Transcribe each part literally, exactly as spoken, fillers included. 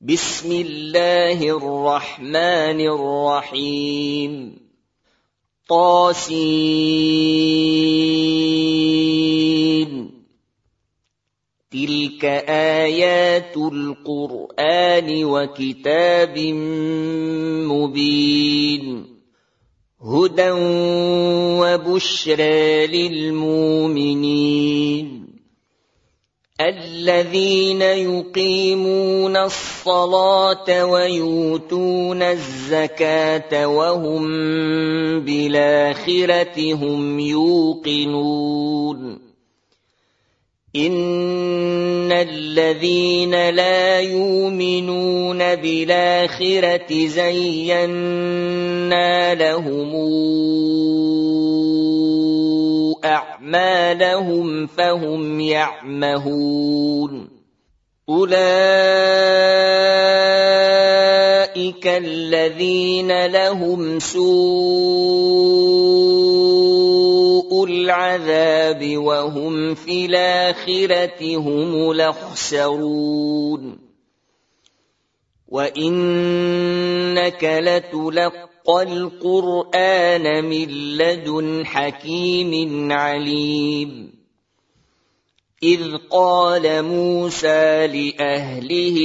بسم الله الرحمن الرحيم طاسين تلك آيات القرآن وكتاب مبين هدى وبشرى للمؤمنين الذين يقيمون الصلاة ويؤتون الزكاة وهم بالآخرة هم يوقنون إن الذين لا يؤمنون بالآخرة زينا لهم أعمالهم فهم يعمهون أولئك الذين لهم سوء العذاب وهم في الآخرة هم الأخسرون وإنك لتلقى القرآن من لدن حكيم عليم إذ قال موسى لأهله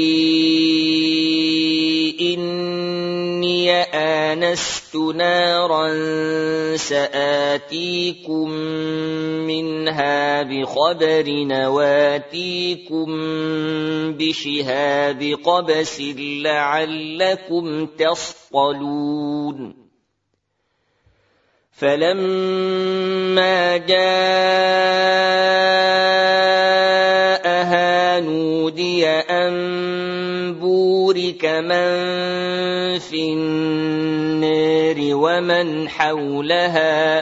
إني آنست نارا سآتيكم منها بخبر وآتيكم بشهاب قبس لعلكم تصطلون فلما جاءها نودي أن بورك من في النار ومن حولها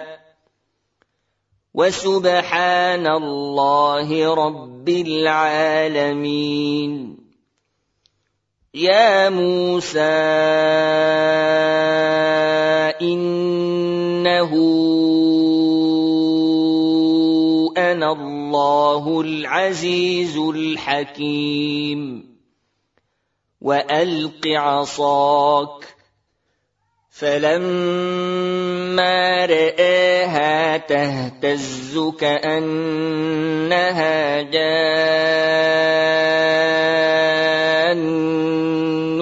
وسبحان الله رب العالمين يا موسى إنه أنا الله العزيز الحكيم وألق عصاك فلما رآها تهتز كأنها جان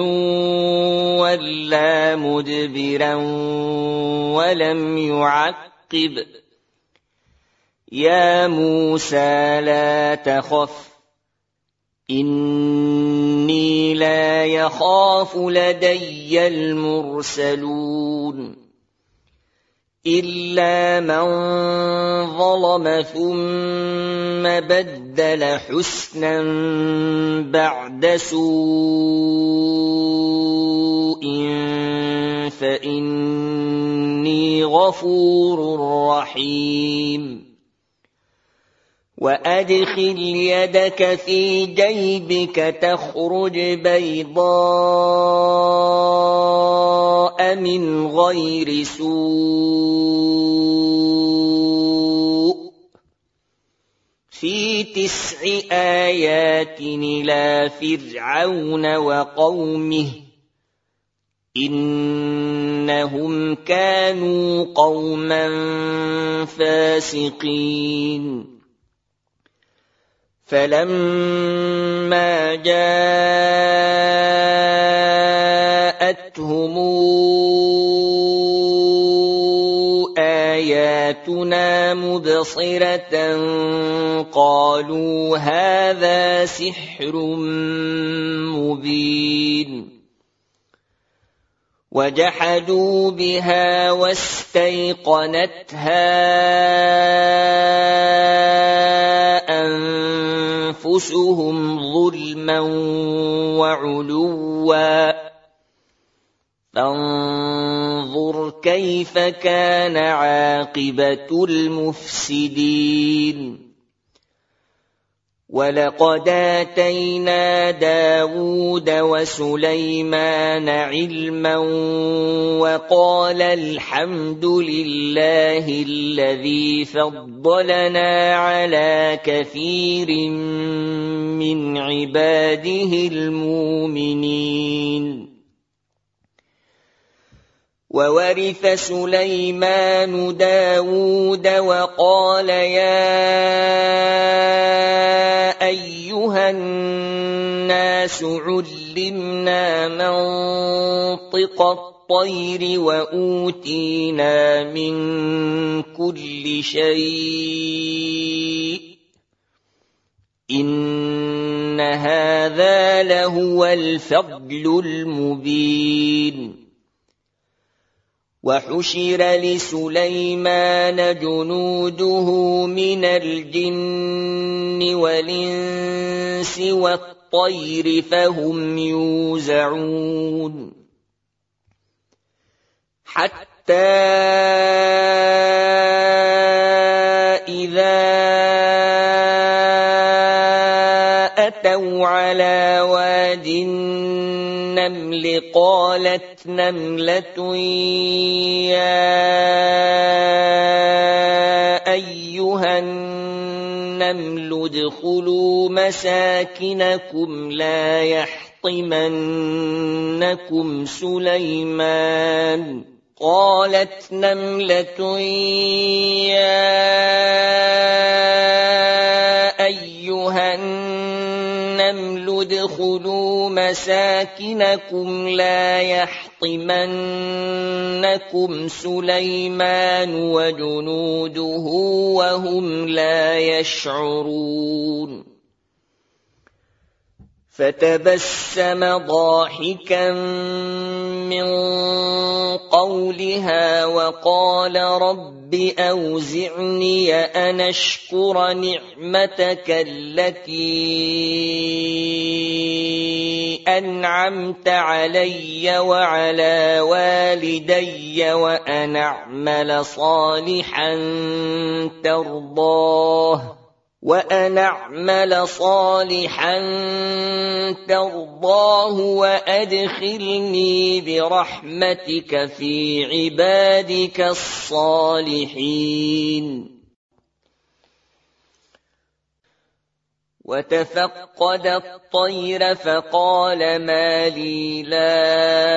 ولا مدبرا ولم يعقب يا موسى لا تخف إني لا يخاف لدي المرسلون إلا من ظلم ثم بدل حسنا بعد سوء فإني غفور رحيم وأدخل يدك في جيبك تخرج بيضاء من غير سوء في تسع آيات إلى فرعون وقومه إنهم كانوا قوما فاسقين فلما جاءتهم آياتنا مبصرة قالوا هذا سحر مبين وجحدوا بها واستيقنتها أنفسهم ظلما وعلوا فانظر كيف كان عاقبة المفسدين وَلَقَدْ آتَيْنَا دَاوُودَ وَسُلَيْمَانَ عِلْمًا وَقَالَ الْحَمْدُ لِلَّهِ الَّذِي فَضَّلَنَا عَلَى كَثِيرٍ مِّنْ عِبَادِهِ الْمُؤْمِنِينَ. وَوَرِثَ سُلَيْمَانُ دَاوُودَ وَقَالَ يَا أَيُّهَا النَّاسُ عُلِّمْنَا مَنطِقَ الطَّيْرِ وَأُوتِينَا مِن كُلِّ شَيْءٍ إِنَّ هَٰذَا لَهُوَ الْفَضْلُ الْمُبِينُ. وَحُشِرَ لِسُلَيْمَانَ جُنُودُهُ مِنَ الْجِنِّ وَالْإِنسِ وَالطَّيْرِ فَهُمْ يُوزَعُونَ حَتَّىٰ إِذَا أَتَوْا عَلَىٰ وَادِ النَّمْلِ قَالَتْ نَمْلَةٌ يَا أَيُّهَا النَّمْلُ ادْخُلُوا مَسَاكِنَكُمْ لَا يَحْطِمَنَّكُمْ سُلَيْمَانُ قَالَتْ نَمْلَةٌ يَا أَيُّهَا النَّمْلُ ادْخُلُوا مَسَاكِنَكُمْ لَا يَحْطِمَنَّكُمْ سُلَيْمَانُ وَجُنُودُهُ وَهُمْ لَا يَشْعُرُونَ فَتَبَسَّمَ ضَاحِكًا مِّن قَوْلِهَا وَقَالَ رَبِّ أَوْزِعْنِي أَنْ أَشْكُرَ نِعْمَتَكَ الَّتِي أَنْعَمْتَ عَلَيَّ وَعَلَى وَالِدَيَّ وَأَنْ أَعْمَلَ صَالِحًا تَرْضَاهُ وَأَنْ أَعْمَلَ صَالِحًا تَرْضَاهُ وَأَدْخِلْنِي بِرَحْمَتِكَ فِي عِبَادِكَ الصَّالِحِينَ. وَتَفَقَّدَ الطَّيْرَ فَقَالَ مَا لِي لَا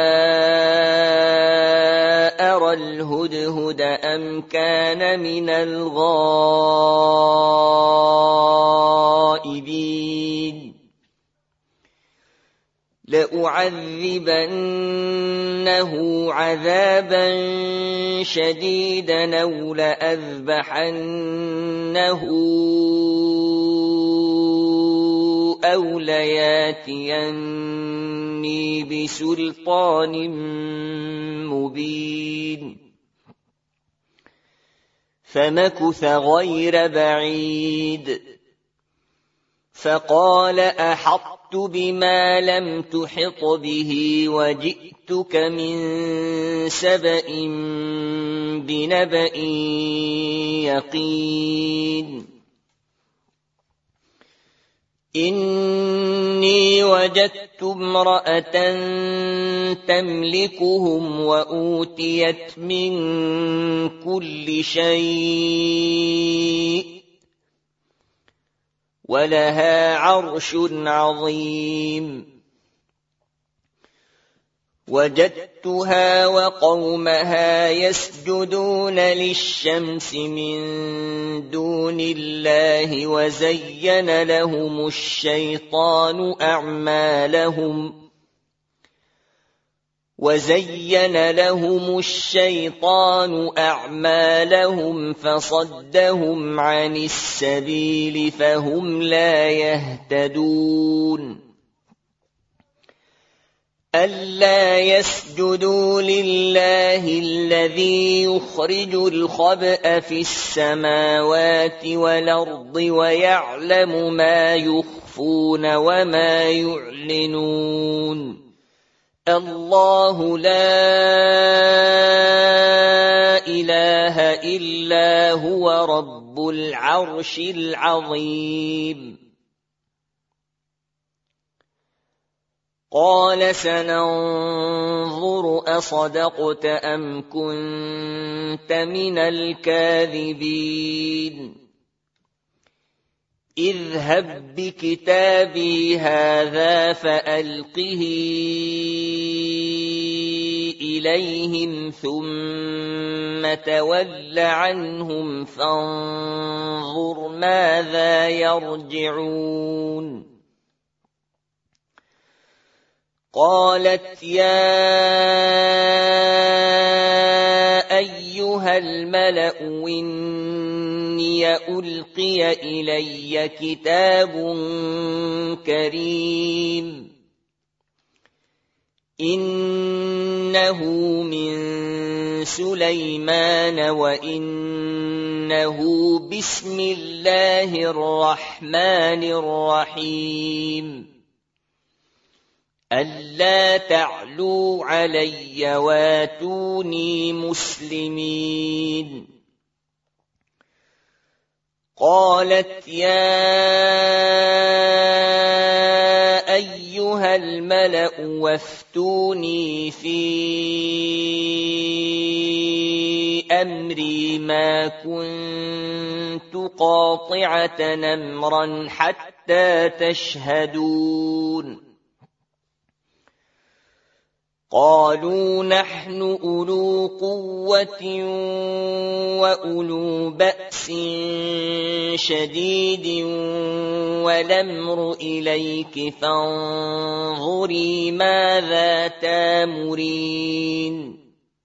أَرَى الْهُدْهُدَ أَمْ كَانَ مِنَ الْغَائِبِينَ لَأُعَذِّبَنَّهُ عَذَابًا شَدِيدًا أَوْ لَأَذْبَحَنَّهُ أَوْ لَيَأْتِيَنِّي بِسُلْطَانٍ مُّبِينٍ. فَمَكُثَ غَيْرَ بَعِيدٍ فَقَالَ أَحَطتُ بِمَا لَمْ تُحِطْ بِهِ وَجِئْتُكَ مِن سَبَإٍ بِنَبَإٍ يَقِينٍ. إِنِّي وَجَدتُّ امْرَأَةً تَمْلِكُهُمْ وَأُوتِيَتْ مِن كُلِّ شَيْءٍ وَلَهَا عَرْشٌ عَظِيمٌ. وَجَدتُّهَا وَقَوْمَهَا يَسْجُدُونَ لِلشَّمْسِ مِن دُونِ اللَّهِ وَزَيَّنَ لَهُمُ الشَّيْطَانُ أَعْمَالَهُمْ وَزَيَّنَ لَهُمُ الشَّيْطَانُ أَعْمَالَهُمْ فَصَدَّهُمْ عَنِ السَّبِيلِ فَهُمْ لَا يَهْتَدُونَ. أَلَّا يَسْجُدُوا لِلَّهِ الَّذِي يُخْرِجُ الْخَبْءَ فِي السَّمَاوَاتِ وَالْأَرْضِ وَيَعْلَمُ مَا يُخْفُونَ وَمَا يُعْلِنُونَ. اللَّهُ لَا إِلَٰهَ إِلَّا هُوَ رَبُّ الْعَرْشِ الْعَظِيمِ. قال سننظر أصدقت أم كنت من الكاذبين اذهب بكتابي هذا فألقه إليهم ثم تول عنهم فانظر ماذا يرجعون قالت يا أيها الملأ إني ألقي إلي كتاب كريم إنه من سليمان وإنه بسم الله الرحمن الرحيم ألا تعلوا علي واتوني مسلمين قالت يا أيها الملأ وافتوني في أمري ما كنت قاطعة أمرا حتى تشهدون قالوا نحن أولو قوة وأولو بأس شديد والأمر إليك فانظري ماذا تامرين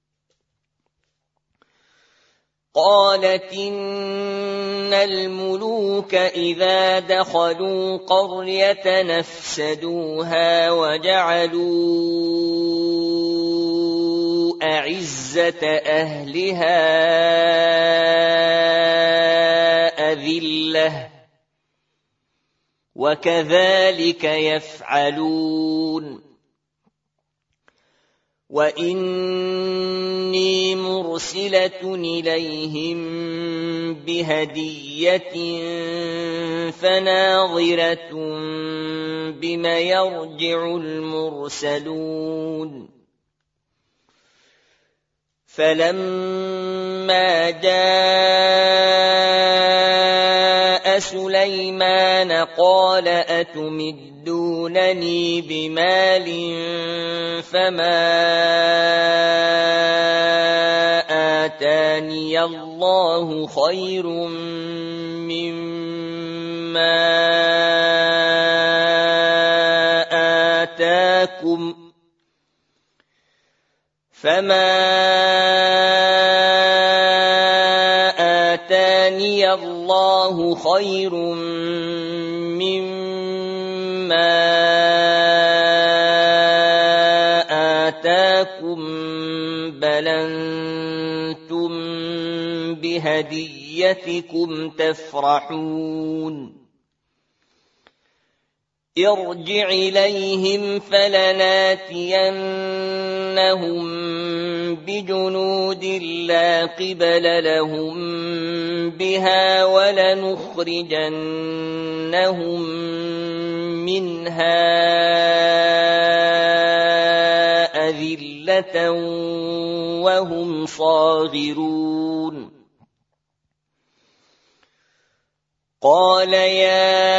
قالت إن الملوك إذا دخلوا قرية نفسدوها وجعلوا أعزة أهلها أذلة وكذلك يفعلون وإني مرسلة إليهم بهدية فناظرة بم يرجع المرسلون فلما جاء سليمان قال أتمدونني بمال فما آتاني الله خير مما آتاكم فما آتاني الله خير مما آتاكم بل أنتم بهديتكم تفرحون ارجع إليهم فلناتينهم بجنود لا قبل لهم بها ولنخرجنهم منها أذلة وهم صاغرون قال يا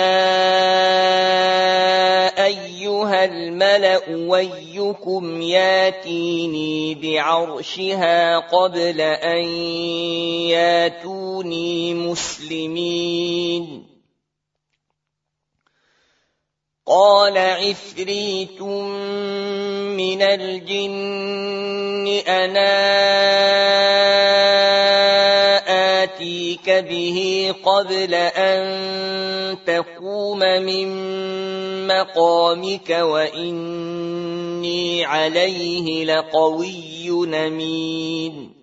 أيها الملأ ويكم ياتيني بعرشها قبل أن ياتوني مسلمين قال عفريت من الجن أنا آتيك به قبل أن تقوم من مقامك وإني عليه لقوي أمين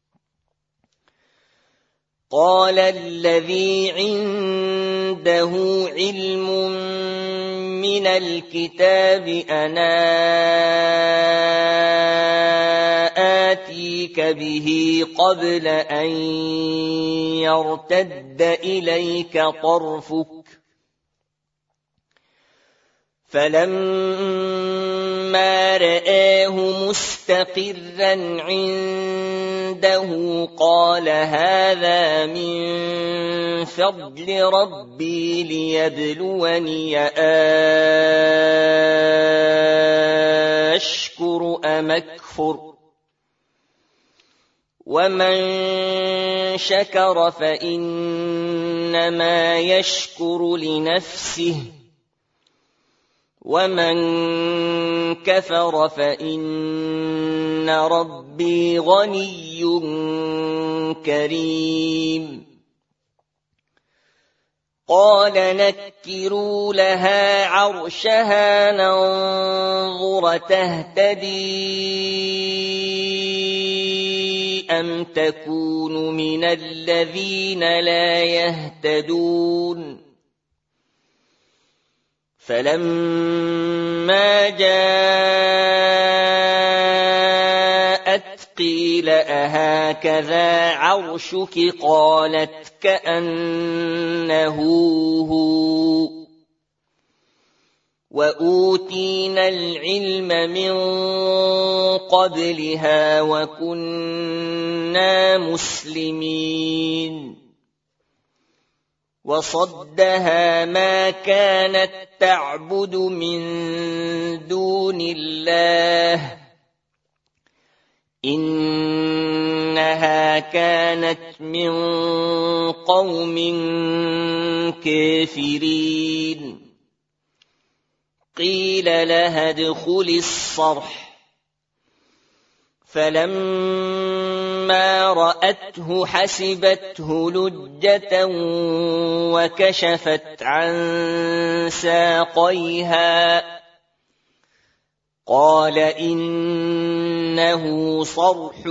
قال الذي عنده علم من الكتاب أنا آتيك به قبل أن يرتد إليك طرفك فلما فلما رآه مستقرا عنده قال هذا من فضل ربي ليبلوني أشكر أم أكفر ومن شكر فإنما يشكر لنفسه ومن كفر فإن ربي غني كريم قال نكروا لها عرشها ننظر تهتدي أم تكون من الذين لا يهتدون فلما جاءت قيل أهكذا عرشك قالت كأنه هو وأوتينا العلم من قبلها وكنا مسلمين وصدها ما كانت تعبد من دون الله إنها كانت من قوم كافرين قيل لها ادخلي الصرح فلما رأته حسبته لجة وكشفت عن ساقيها قال إنه صرح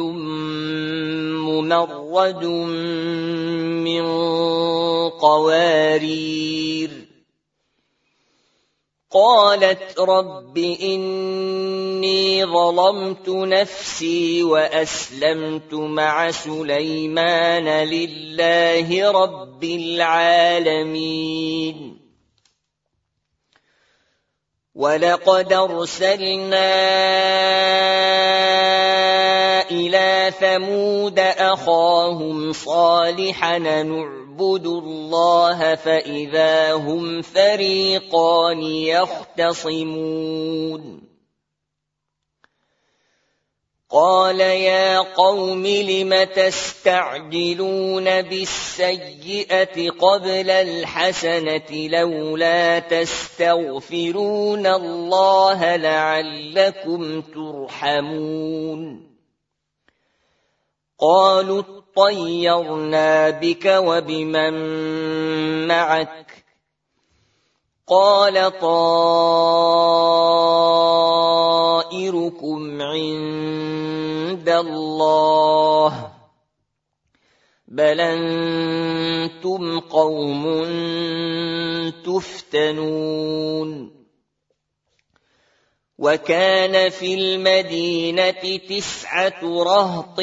ممرد من قوارير قالت رب إني ظلمت نفسي وأسلمت مع سليمان لله رب العالمين ولقد أرسلنا إلى ثمود أخاهم صالحا نعبد الله فإذا هم فريقان يختصمون قال يا قوم لم تستعجلون بالسيئة قبل الحسنة لولا تستغفرون الله لعلكم ترحمون قالوا اطيرنا بك وبمن معك قال طائركم عند الله بل أنتم قوم تفتنون وكان في المدينة تسعة رهط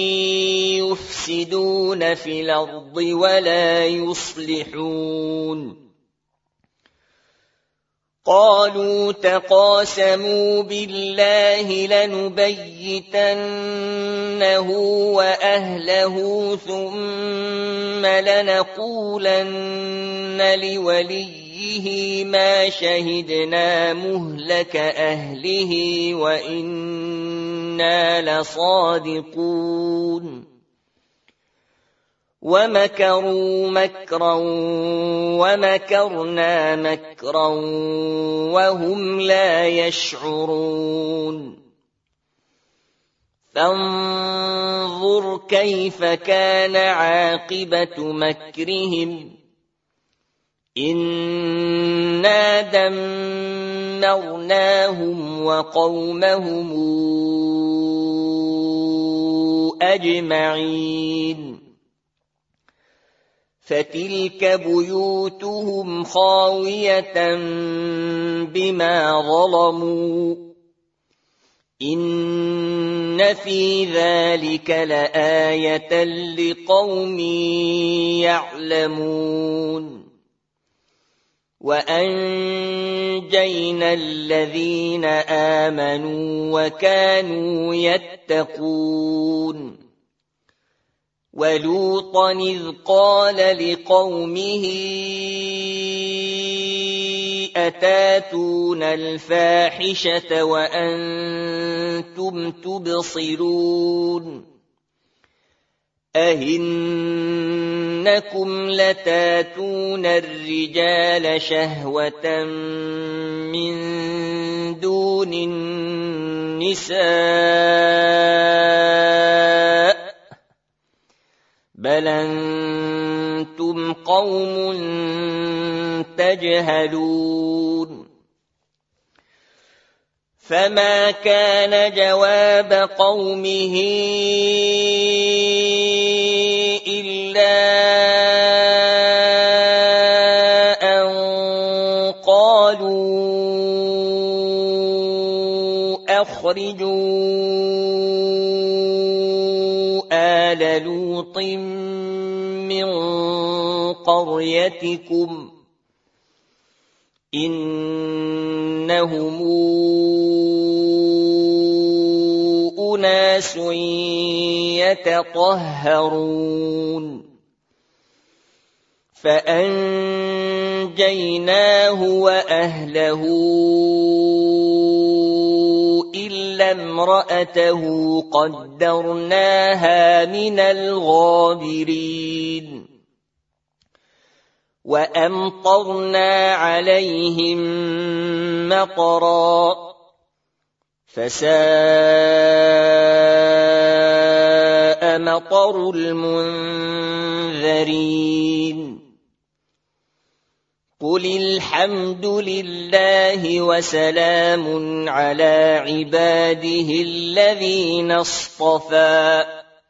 يفسدون في الأرض ولا يصلحون قالوا تقاسموا بالله لنبيتنه وأهله ثم لنقولن لوليه ما شهدنا مهلك أهله وإنا لصادقون ومكروا مكرا ومكرنا مكرا وهم لا يشعرون فانظر كيف كان عاقبة مكرهم إنا دمرناهم وقومهم أجمعين فتلك بيوتهم خاوية بما ظلموا إن في ذلك لآية لقوم يعلمون وأنجينا الذين آمنوا وكانوا يتقون ولوطا إذ قال لقومه أتاتون الفاحشة وأنتم تبصرون أئنكم لتاتون الرجال شهوة من دون النساء بل أنتم قوم تجهلون فما كان جواب قومه إلا أن قالوا أخرجوا آل لوط من قريتكم إنهم أناس يتطهرون فأنجيناه وأهله إلا امرأته قدرناها من الغابرين وأمطرنا عليهم مطرا فساء مطر المنذرين قل الحمد لله وسلام على عباده الذين اصطفى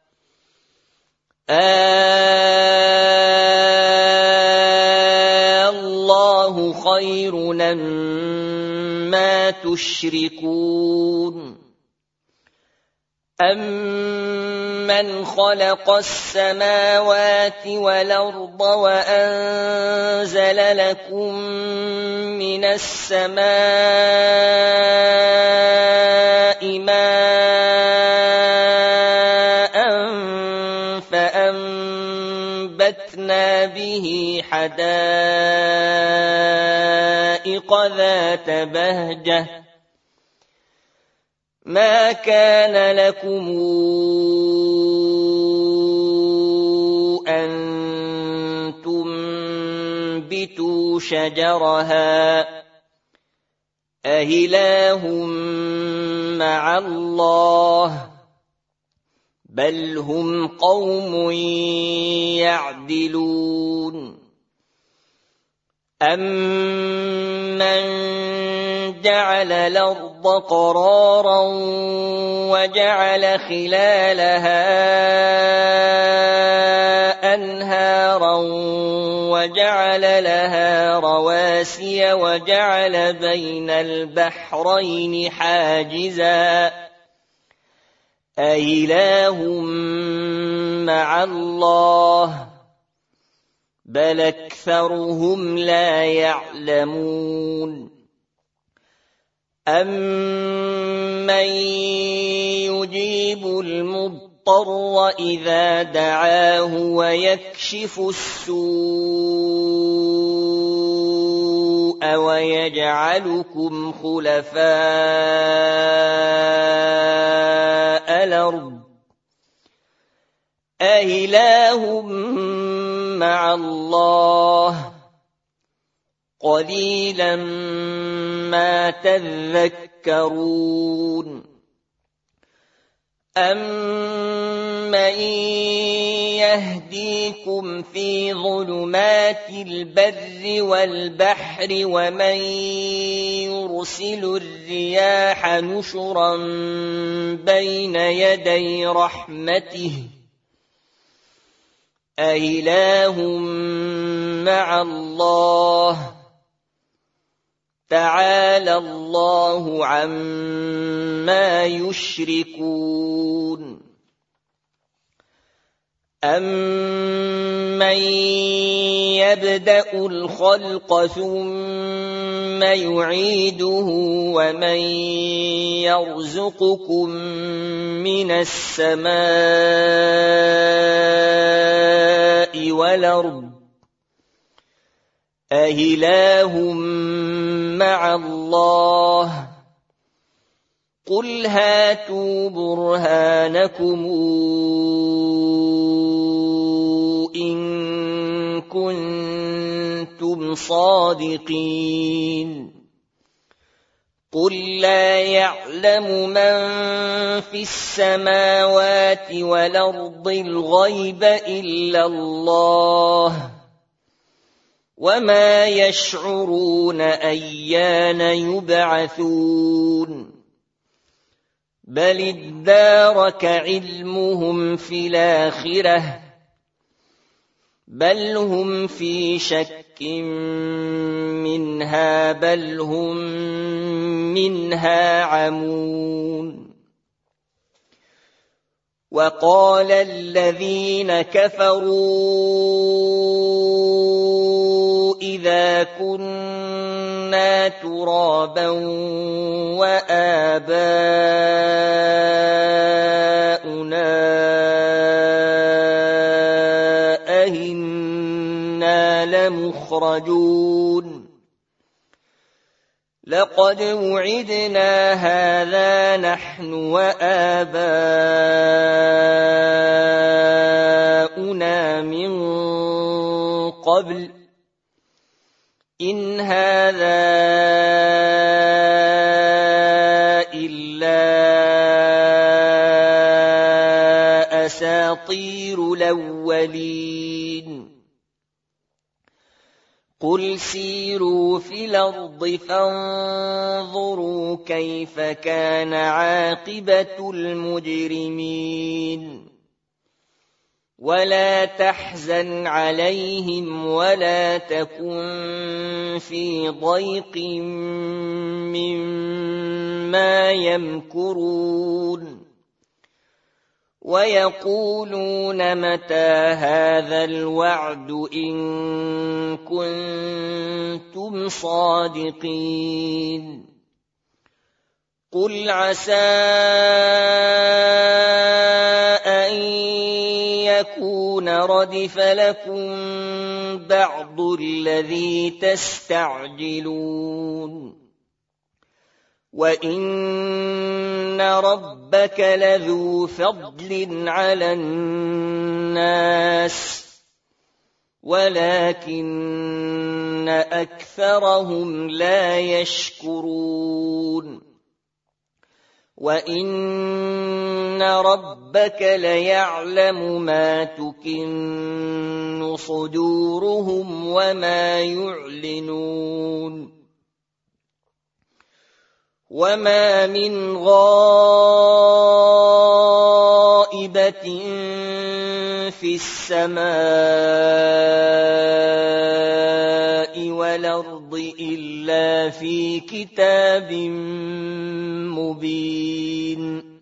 الله خير مما تشركون أَمَّنْ خَلَقَ السَّمَاوَاتِ وَالْأَرْضَ وَأَنزَلَ لَكُم مِّنَ السَّمَاءِ مَاءً فَأَنبَتْنَا بِهِ حَدَائِقَ ذَاتَ بَهْجَةٍ ما كان لكم أن تنبتوا شجرها أإله مع الله بل هم قوم يعدلون أَمَّنْ جعل الأرض قرارا وجعل خلالها أنهارا وجعل لها رواسي وجعل بين البحرين حاجزا أإله مع الله بل أكثرهم لا يعلمون أَمَّن يُجِيبُ الْمُضْطَرَّ إِذَا دَعَاهُ وَيَكْشِفُ السُّوءَ وَيَجْعَلُكُمْ خُلَفَاءَ الْأَرْضِ أَإِلَٰهٌ مع الله قليلا ما تذكرون أَمَّن يهديكم في ظلمات البر والبحر ومن يرسل الرياح نشرا بين يدي رحمته أإله مع الله تعالى الله عما يشركون أَمَّن يَبْدَأُ الْخَلْقَ ثُمَّ يُعِيدُهُ وَمَن يَرْزُقُكُم مِّنَ السَّمَاءِ وَالْأَرْضِ أَإِلَٰهٌ مَّعَ اللَّهِ قُلْ هَاتُوا بُرْهَانَكُمْ إِن كُنتُمْ صَادِقِينَ قُل لَّا يَعْلَمُ مَن فِي السَّمَاوَاتِ وَالْأَرْضِ الْغَيْبَ إِلَّا اللَّهُ وَمَا يَشْعُرُونَ أَيَّانَ يُبْعَثُونَ بَلِ ادَّارَكَ عِلْمُهُمْ فِي الْآخِرَةِ بَلْ هُمْ فِي شَكٍّ مِّنْهَا بَلْ هُمْ مِنْهَا عَمُونَ وَقَالَ الَّذِينَ كَفَرُوا إِذَا كُنَّا تُرَابًا وَآبَاؤُنَا أَإِنَّا لَمُخْرَجُونَ لَقَدْ وُعِدْنَا هَٰذَا نَحْنُ وَآبَاؤُنَا مِن قَبْلُ إِنْ هَٰذَا إِلَّا أَسَاطِيرُ الْأَوَّلِينَ قُلْ سِيرُوا فِي الْأَرْضِ فَانظُرُوا كَيْفَ كَانَ عَاقِبَةُ الْمُجْرِمِينَ وَلَا تَحْزَنْ عَلَيْهِمْ وَلَا تَكُن فِي ضَيْقٍ مِّمَّا يَمْكُرُونَ وَيَقُولُونَ مَتَىٰ هَٰذَا الْوَعْدُ إِن كُنتُمْ صَادِقِينَ قُلْ عَسَىٰ أَن يَكُونَ رَدِفَ لَكُم بَعْضُ الَّذِي تَسْتَعْجِلُونَ وَإِنَّ رَبَّكَ لَذُو فَضْلٍ عَلَى النَّاسِ وَلَٰكِنَّ أَكْثَرَهُمْ لَا يَشْكُرُونَ وَإِنَّ رَبَّكَ لَيَعْلَمُ مَا تُكِنُّ صُدُورُهُمْ وَمَا يُعْلِنُونَ وَمَا مِنْ غَائِبَةٍ فِي السَّمَاءِ وَالْأَرْضِ إِلَّا فِي كِتَابٍ مُّبِينٍ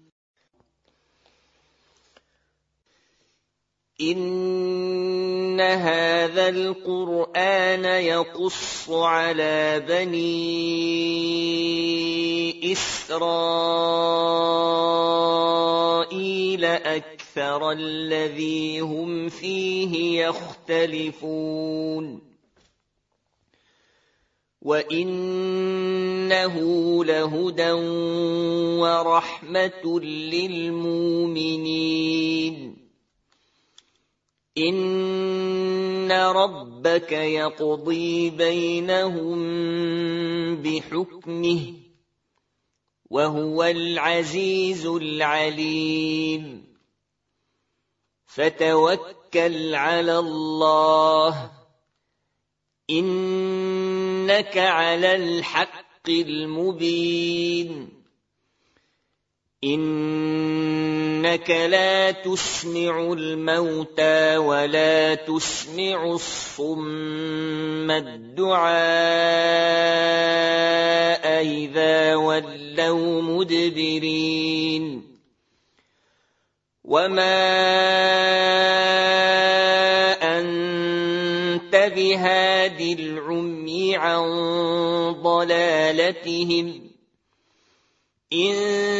إِنَّ هَٰذَا الْقُرْآنَ يَقُصُّ عَلَىٰ بَنِي إِسْرَائِيلَ أَكْثَرَ الَّذِي هُمْ فِيهِ يَخْتَلِفُونَ وَإِنَّهُ لَهُدًى وَرَحْمَةٌ لِّلْمُؤْمِنِينَ إِنَّ رَبَّكَ يَقْضِي بَيْنَهُم بِحُكْمِهِ وَهُوَ الْعَزِيزُ الْعَلِيمُ فَتَوَكَّلْ عَلَى اللَّهِ إِنَّكَ عَلَى الْحَقِّ الْمُبِينِ إِنَّكَ لَا تُسْمِعُ الْمَوْتَىٰ وَلَا تُسْمِعُ الصُّمَّ الدُّعَاءَ إِذَا وَلَّوْا مُدْبِرِينَ وما أنت بهاد العمي عن ضلالتهم إن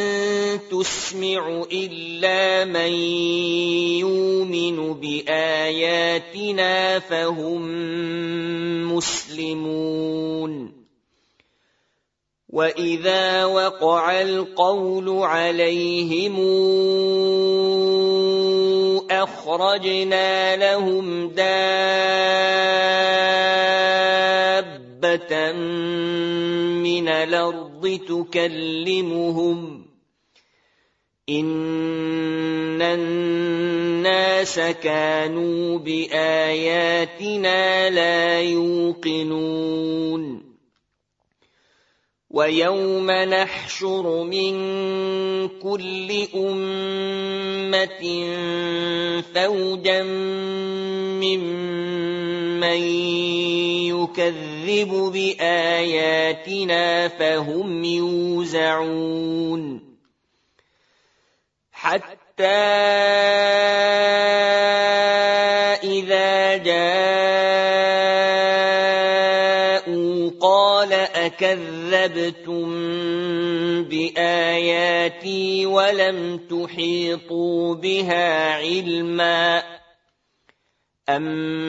تسمع إلا من يؤمن بآياتنا فهم مسلمون وإذا وقع القول عليهم أخرجنا لهم دابة من الأرض تكلمهم إن الناس كانوا بآياتنا لا يوقنون ويوم نحشر من كل أمة فوجا ممن يكذب بآياتنا فهم يوزعون حتى إذا جاءوا قال أكذبتم بآياتي ولم تحيطوا بها علما أم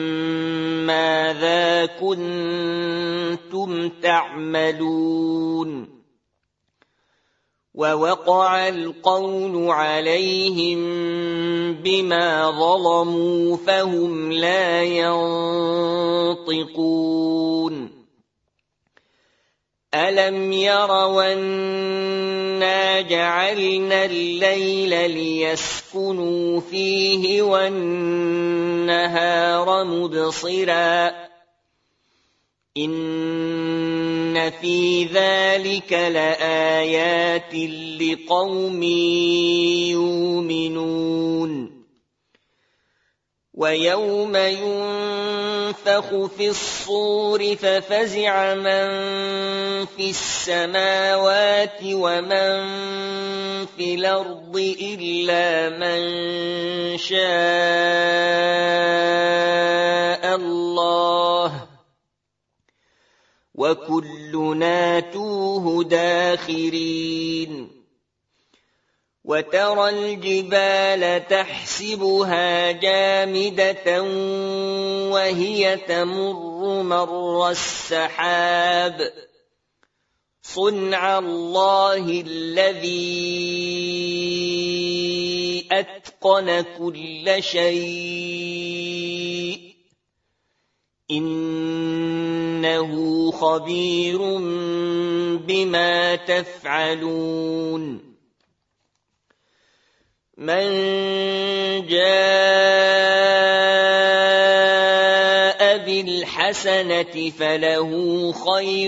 ماذا كنتم تعملون ووقع القول عليهم بما ظلموا فهم لا ينطقون ألم يروا أنا جعلنا الليل ليسكنوا فيه والنهار مبصرا إن في ذلك لآيات لقوم يؤمنون ويوم ينفخ في الصور ففزع من في السماوات ومن في الأرض إلا من شاء الله وكلنا توه داخرين وترى الجبال تحسبها جامدة وهي تمر مر السحاب صنع الله الذي أتقن كل شيء إنه خبير بما تفعلون من جاء بالحسنة فله خير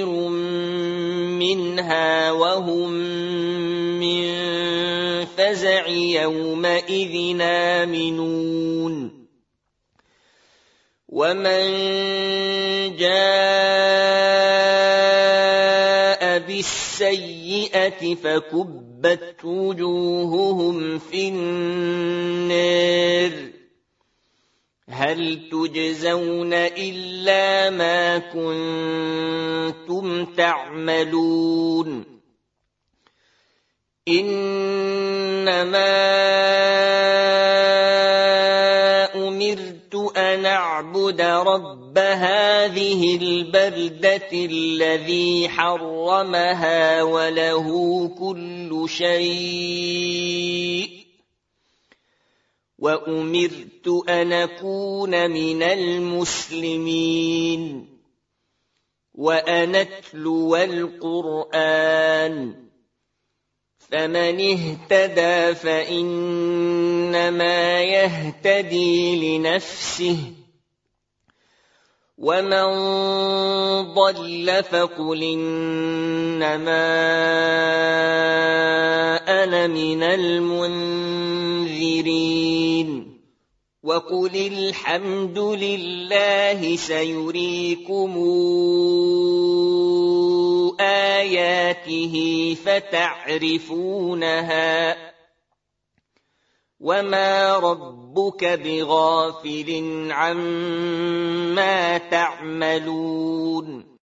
منها وهم من فزع يومئذ آمنون ومن جاء بالسيئة فكبت وجوههم في النار هل تجزون إلا ما كنتم تعملون إنما أمرت أن أعبد رب هذه البلدة الذي حرمها وله كل شيء وأمرت أن أكون من المسلمين وأن أتلو القرآن فمن اهتدى فإنما يهتدي لنفسه ومن ضل فقل إنما أنا من المنذرين وقل الحمد لله سيريكم آياته فتعرفونها وما ربك بغافل عما تعملون